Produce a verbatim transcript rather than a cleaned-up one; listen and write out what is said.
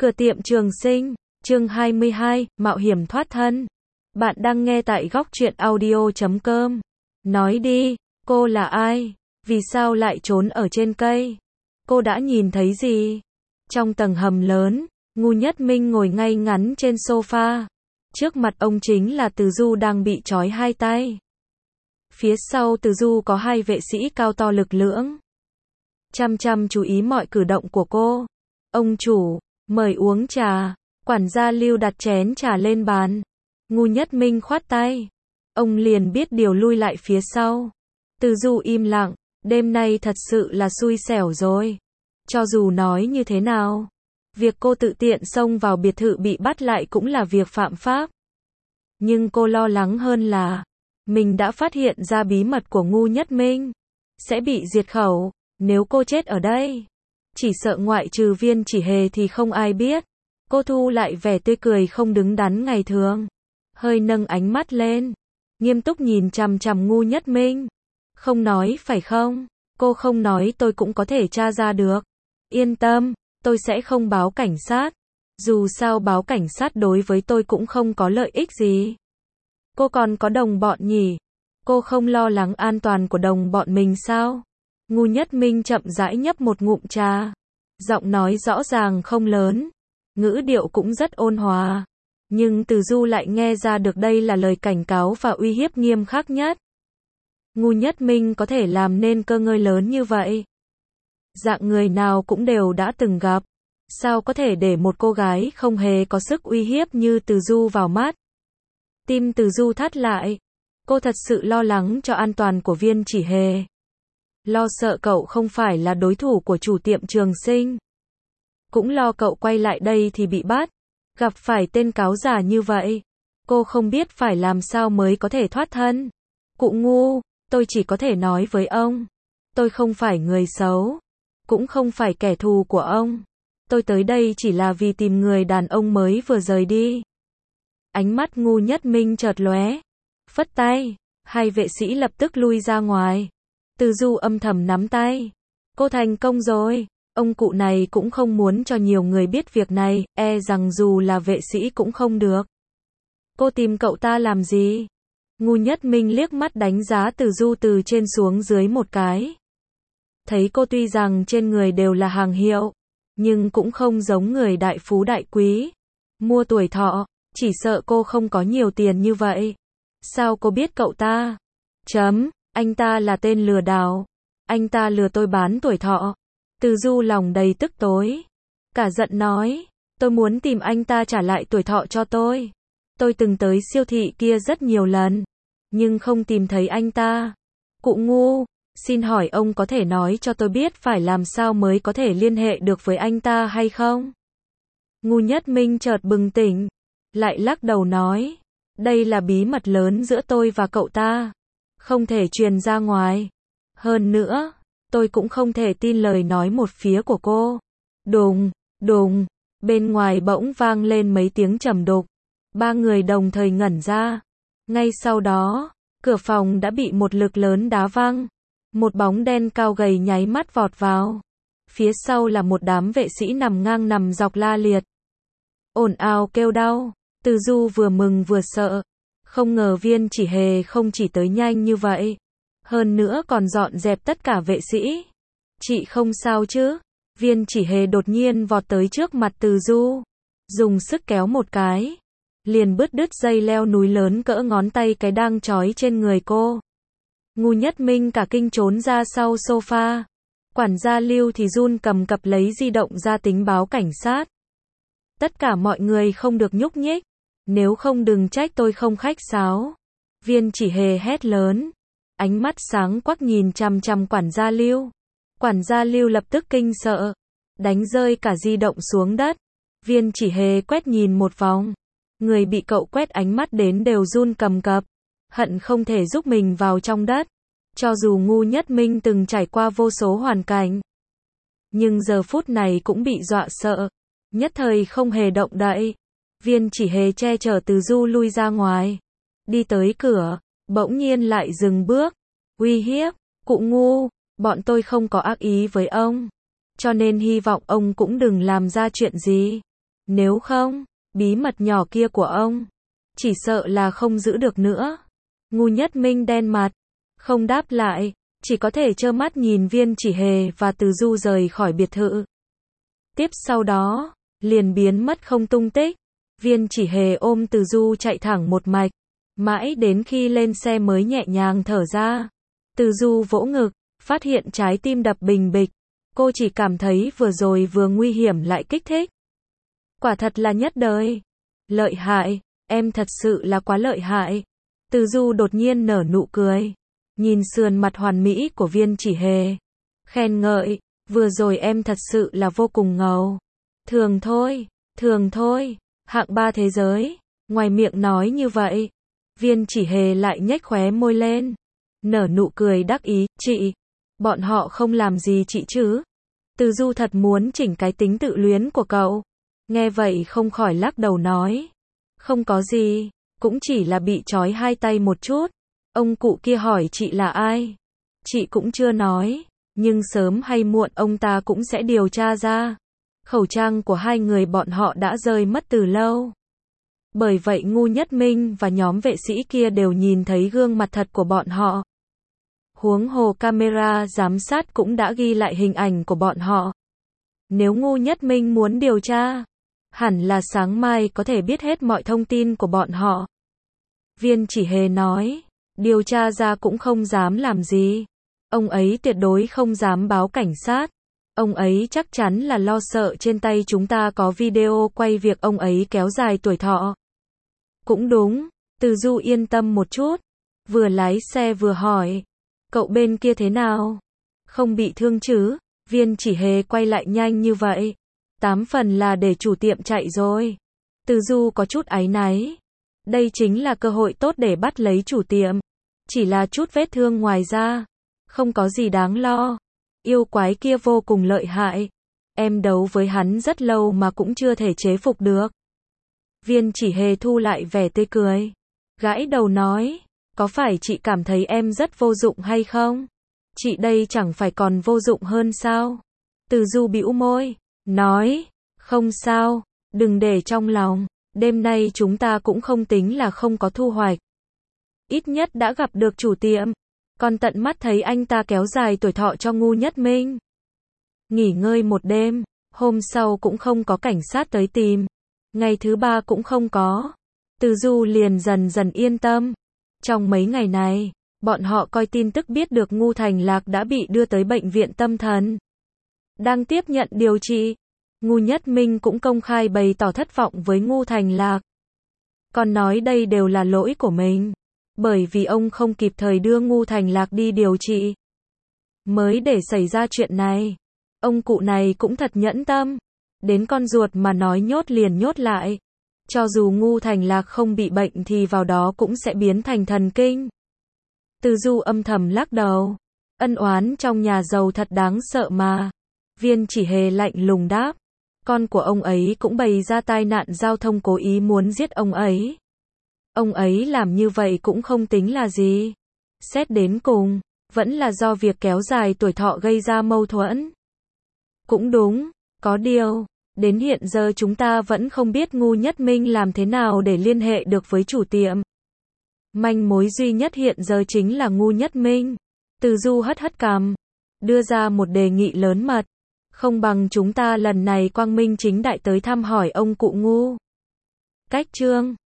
Cửa tiệm Trường Sinh, chương hai mươi hai, Mạo hiểm thoát thân. Bạn đang nghe tại góc truyện audio chấm com. Nói đi, cô là ai? Vì sao lại trốn ở trên cây? Cô đã nhìn thấy gì? Trong tầng hầm lớn, Ngô Nhất Minh ngồi ngay ngắn trên sofa. Trước mặt ông chính là Từ Du đang bị trói hai tay. Phía sau Từ Du có hai vệ sĩ cao to lực lưỡng. Chăm chăm chú ý mọi cử động của cô. Ông chủ, mời uống trà. Quản gia Lưu đặt chén trà lên bàn. Ngô Nhất Minh khoát tay. Ông liền biết điều lui lại phía sau. Từ Du im lặng, đêm nay thật sự là xui xẻo rồi. Cho dù nói như thế nào, việc cô tự tiện xông vào biệt thự bị bắt lại cũng là việc phạm pháp. Nhưng cô lo lắng hơn là, mình đã phát hiện ra bí mật của Ngô Nhất Minh. Sẽ bị diệt khẩu, nếu cô chết ở đây. Chỉ sợ ngoại trừ Viên Chỉ Hề thì không ai biết. Cô thu lại vẻ tươi cười không đứng đắn ngày thường. Hơi nâng ánh mắt lên. Nghiêm túc nhìn chằm chằm Ngô Nhất Minh. Không nói phải không? Cô không nói tôi cũng có thể tra ra được. Yên tâm, tôi sẽ không báo cảnh sát. Dù sao báo cảnh sát đối với tôi cũng không có lợi ích gì. Cô còn có đồng bọn nhỉ? Cô không lo lắng an toàn của đồng bọn mình sao? Ngô Nhất Minh chậm rãi nhấp một ngụm trà. Giọng nói rõ ràng không lớn. Ngữ điệu cũng rất ôn hòa. Nhưng Từ Du lại nghe ra được đây là lời cảnh cáo và uy hiếp nghiêm khắc nhất. Ngô Nhất Minh có thể làm nên cơ ngơi lớn như vậy. Dạng người nào cũng đều đã từng gặp. Sao có thể để một cô gái không hề có sức uy hiếp như Từ Du vào mắt? Tim Từ Du thắt lại. Cô thật sự lo lắng cho an toàn của Viên Chỉ Hề. Lo sợ cậu không phải là đối thủ của chủ tiệm Trường Sinh. Cũng lo cậu quay lại đây thì bị bắt. Gặp phải tên cáo giả như vậy. Cô không biết phải làm sao mới có thể thoát thân. Cụ Ngô, tôi chỉ có thể nói với ông. Tôi không phải người xấu. Cũng không phải kẻ thù của ông. Tôi tới đây chỉ là vì tìm người đàn ông mới vừa rời đi. Ánh mắt Ngô Nhất Minh chợt lóe. Phất tay. Hai vệ sĩ lập tức lui ra ngoài. Từ Du âm thầm nắm tay. Cô thành công rồi. Ông cụ này cũng không muốn cho nhiều người biết việc này, e rằng dù là vệ sĩ cũng không được. Cô tìm cậu ta làm gì? Ngô Nhất Minh liếc mắt đánh giá Từ Du từ trên xuống dưới một cái. Thấy cô tuy rằng trên người đều là hàng hiệu, nhưng cũng không giống người đại phú đại quý. Mua tuổi thọ, chỉ sợ cô không có nhiều tiền như vậy. Sao cô biết cậu ta? Chấm, anh ta là tên lừa đảo. Anh ta lừa tôi bán tuổi thọ. Từ Du lòng đầy tức tối. Cả giận nói, tôi muốn tìm anh ta trả lại tuổi thọ cho tôi. Tôi từng tới siêu thị kia rất nhiều lần, nhưng không tìm thấy anh ta. Cụ Ngô, xin hỏi ông có thể nói cho tôi biết phải làm sao mới có thể liên hệ được với anh ta hay không? Ngô Nhất Minh chợt bừng tỉnh, lại lắc đầu nói, đây là bí mật lớn giữa tôi và cậu ta. Không thể truyền ra ngoài. Hơn nữa, tôi cũng không thể tin lời nói một phía của cô. Đùng, đùng, bên ngoài bỗng vang lên mấy tiếng trầm đục. Ba người đồng thời ngẩn ra. Ngay sau đó, cửa phòng đã bị một lực lớn đá văng. Một bóng đen cao gầy nháy mắt vọt vào. Phía sau là một đám vệ sĩ nằm ngang nằm dọc la liệt. Ồn ào kêu đau. Từ Du vừa mừng vừa sợ. Không ngờ Viên Chỉ Hề không chỉ tới nhanh như vậy. Hơn nữa còn dọn dẹp tất cả vệ sĩ. Chị không sao chứ? Viên Chỉ Hề đột nhiên vọt tới trước mặt Từ Du. Dùng sức kéo một cái. Liền bứt đứt dây leo núi lớn cỡ ngón tay cái đang trói trên người cô. Ngô Nhất Minh cả kinh trốn ra sau sofa. Quản gia Lưu thì run cầm cập lấy di động ra tính báo cảnh sát. Tất cả mọi người không được nhúc nhích. Nếu không đừng trách tôi không khách sáo. Viên Chỉ Hề hét lớn. Ánh mắt sáng quắc nhìn chằm chằm quản gia Lưu. Quản gia Lưu lập tức kinh sợ. Đánh rơi cả di động xuống đất. Viên Chỉ Hề quét nhìn một vòng. Người bị cậu quét ánh mắt đến đều run cầm cập. Hận không thể giúp mình vào trong đất. Cho dù Ngô Nhất Minh từng trải qua vô số hoàn cảnh. Nhưng giờ phút này cũng bị dọa sợ. Nhất thời không hề động đậy. Viên Chỉ Hề che chở Từ Du lui ra ngoài. Đi tới cửa. Bỗng nhiên lại dừng bước. Uy hiếp. Cụ Ngô, bọn tôi không có ác ý với ông. Cho nên hy vọng ông cũng đừng làm ra chuyện gì. Nếu không, bí mật nhỏ kia của ông, chỉ sợ là không giữ được nữa. Ngu Nhất Minh đen mặt, không đáp lại, chỉ có thể trơ mắt nhìn Viên Chỉ Hề và Từ Du rời khỏi biệt thự. Tiếp sau đó, liền biến mất không tung tích. Viên Chỉ Hề ôm Từ Du chạy thẳng một mạch, mãi đến khi lên xe mới nhẹ nhàng thở ra. Từ Du vỗ ngực, phát hiện trái tim đập bình bịch. Cô chỉ cảm thấy vừa rồi vừa nguy hiểm lại kích thích. Quả thật là nhất đời. Lợi hại, em thật sự là quá lợi hại. Từ Du đột nhiên nở nụ cười, nhìn sườn mặt hoàn mỹ của Viên Chỉ Hề, khen ngợi, vừa rồi em thật sự là vô cùng ngầu. Thường thôi, thường thôi, hạng ba thế giới. Ngoài miệng nói như vậy, Viên Chỉ Hề lại nhếch khóe môi lên, nở nụ cười đắc ý, chị, bọn họ không làm gì chị chứ? Từ Du thật muốn chỉnh cái tính tự luyến của cậu. Nghe vậy không khỏi lắc đầu nói, không có gì, cũng chỉ là bị trói hai tay một chút. Ông cụ kia hỏi chị là ai? Chị cũng chưa nói, nhưng sớm hay muộn ông ta cũng sẽ điều tra ra. Khẩu trang của hai người bọn họ đã rơi mất từ lâu. Bởi vậy Ngu Nhất Minh và nhóm vệ sĩ kia đều nhìn thấy gương mặt thật của bọn họ. Huống hồ camera giám sát cũng đã ghi lại hình ảnh của bọn họ. Nếu Ngu Nhất Minh muốn điều tra, hẳn là sáng mai có thể biết hết mọi thông tin của bọn họ. Viên Chỉ Hề nói, điều tra ra cũng không dám làm gì. Ông ấy tuyệt đối không dám báo cảnh sát. Ông ấy chắc chắn là lo sợ trên tay chúng ta có video quay việc ông ấy kéo dài tuổi thọ. Cũng đúng, Từ Du yên tâm một chút, vừa lái xe vừa hỏi, cậu bên kia thế nào? Không bị thương chứ? Viên Chỉ Hề quay lại nhanh như vậy, tám phần là để chủ tiệm chạy rồi. Từ Du có chút áy náy. Đây chính là cơ hội tốt để bắt lấy chủ tiệm. Chỉ là chút vết thương ngoài ra, không có gì đáng lo. Yêu quái kia vô cùng lợi hại. Em đấu với hắn rất lâu mà cũng chưa thể chế phục được. Viên Chỉ Hề thu lại vẻ tươi cười, gãi đầu nói, có phải chị cảm thấy em rất vô dụng hay không? Chị đây chẳng phải còn vô dụng hơn sao? Từ Du bĩu môi, nói, không sao, đừng để trong lòng, đêm nay chúng ta cũng không tính là không có thu hoạch. Ít nhất đã gặp được chủ tiệm, còn tận mắt thấy anh ta kéo dài tuổi thọ cho Ngu Nhất Minh. Nghỉ ngơi một đêm, hôm sau cũng không có cảnh sát tới tìm, ngày thứ ba cũng không có. Từ Du liền dần dần yên tâm. Trong mấy ngày này, bọn họ coi tin tức biết được Ngu Thành Lạc đã bị đưa tới bệnh viện tâm thần, đang tiếp nhận điều trị. Ngu Nhất Minh cũng công khai bày tỏ thất vọng với Ngu Thành Lạc, còn nói đây đều là lỗi của mình, bởi vì ông không kịp thời đưa Ngu Thành Lạc đi điều trị, mới để xảy ra chuyện này. Ông cụ này cũng thật nhẫn tâm, đến con ruột mà nói nhốt liền nhốt lại. Cho dù Ngu Thành Lạc không bị bệnh thì vào đó cũng sẽ biến thành thần kinh. Từ Du âm thầm lắc đầu, ân oán trong nhà giàu thật đáng sợ mà. Viên Chỉ Hề lạnh lùng đáp, con của ông ấy cũng bày ra tai nạn giao thông cố ý muốn giết ông ấy. Ông ấy làm như vậy cũng không tính là gì. Xét đến cùng, vẫn là do việc kéo dài tuổi thọ gây ra mâu thuẫn. Cũng đúng, có điều, đến hiện giờ chúng ta vẫn không biết Ngu Nhất Minh làm thế nào để liên hệ được với chủ tiệm. Manh mối duy nhất hiện giờ chính là Ngu Nhất Minh. Từ Du hất hất cằm, đưa ra một đề nghị lớn mật. Không bằng chúng ta lần này quang minh chính đại tới thăm hỏi ông cụ Ngu. Cách chương